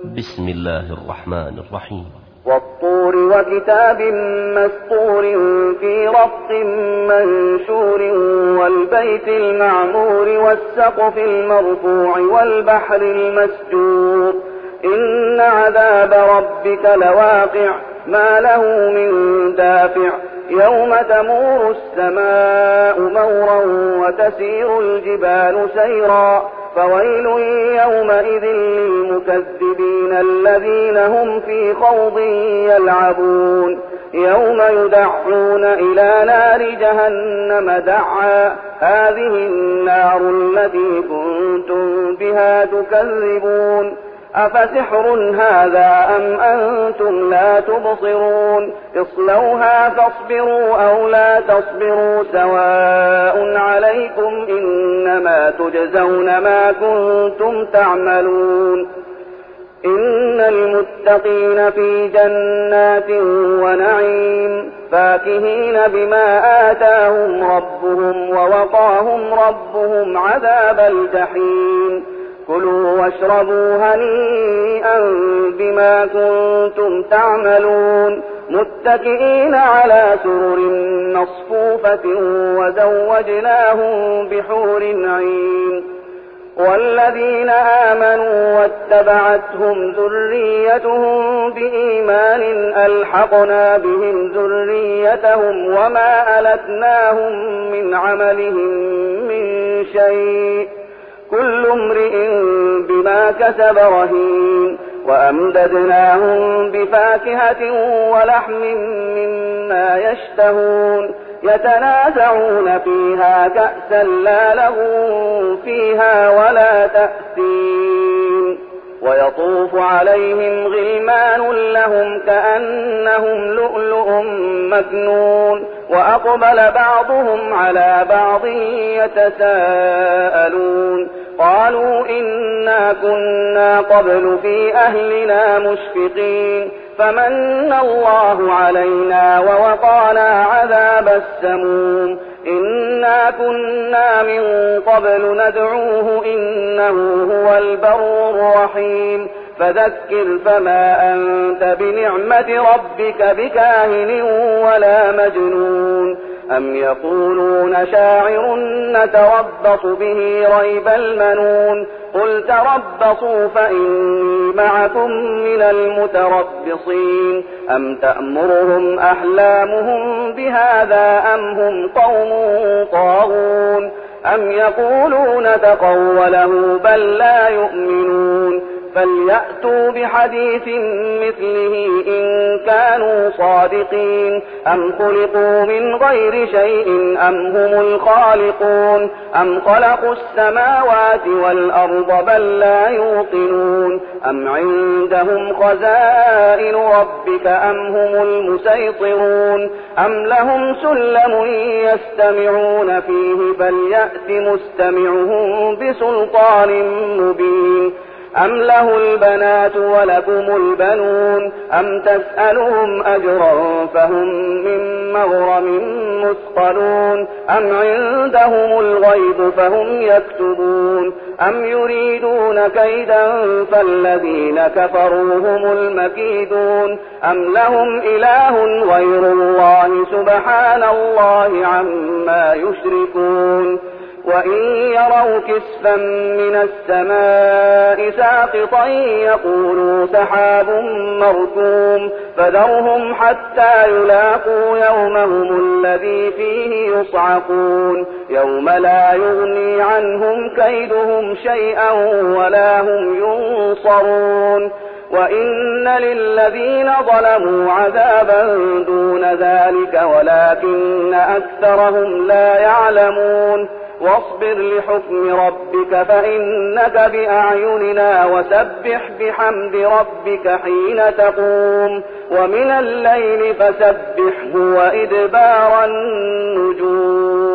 بسم الله الرحمن الرحيم. والطور وكتاب مسطور في رق منشور والبيت المعمور والسقف المرفوع والبحر المسجور إن عذاب ربك لواقع ما له من دافع يوم تمور السماء مورا وتسير الجبال سيرا فويل يومئذ للمكذبين الذين هم في خوض يلعبون يوم يدعون إلى نار جهنم دعا هذه النار التي كنتم بها تكذبون أفسحر هذا أم أنتم لا تبصرون اصلوها فاصبروا أو لا تصبروا سواء عليكم إنما تجزون ما كنتم تعملون إن المتقين في جنات ونعيم فاكهين بما آتاهم ربهم ووقاهم ربهم عذاب الجحيم كلوا واشربوا هنيئا بما كنتم تعملون متكئين على سرر مصفوفة وزوجناهم بحور عين والذين آمنوا واتبعتهم ذريتهم بإيمان ألحقنا بهم ذريتهم وما ألتناهم من عملهم من شيء كل امرئ بما كسب رهين وأمددناهم بفاكهة ولحم مما يشتهون يتنازعون فيها كأسا لا لغو فيها ولا تأثيم ويطوف عليهم غلمان لهم كأنهم لؤلؤ مكنون وأقبل بعضهم على بعض يتساءلون قالوا إنا كنا قبل في أهلنا مشفقين فمن الله علينا ووقانا عذاب السموم إنا كنا من قبل ندعوه إنه هو البر الرحيم فذكر فما أنت بنعمة ربك بكاهن ولا مجنون أم يقولون شاعر نتربص به ريب المنون قل تربصوا فإني معكم من المتربصين أم تأمرهم أحلامهم بهذا أم هم قوم طاغون أم يقولون تقوله بل لا يؤمنون فليأتوا بحديث مثله إن كانوا صادقين أم خلقوا من غير شيء أم هم الخالقون أم خلقوا السماوات والأرض بل لا يوقنون أم عندهم خزائن ربك أم هم المسيطرون أم لهم سلم يستمعون فيه فليأت مستمعهم بسلطان مبين أم له البنات ولكم البنون أم تسألهم أجرا فهم من مغرم مثقلون أم عندهم الغيب فهم يكتبون أم يريدون كيدا فالذين كفروا هم المكيدون أم لهم إله غير الله سبحان الله عما يشركون وإن يروا كسفا من السماء ساقطا يقولوا سحاب مركوم فذرهم حتى يلاقوا يومهم الذي فيه يصعقون يوم لا يغني عنهم كيدهم شيئا ولا هم ينصرون وإن للذين ظلموا عذابا دون ذلك ولكن أكثرهم لا يعلمون واصبر لحكم ربك فإنك بأعيننا وسبح بحمد ربك حين تقوم ومن الليل فسبحه وإدبار النجوم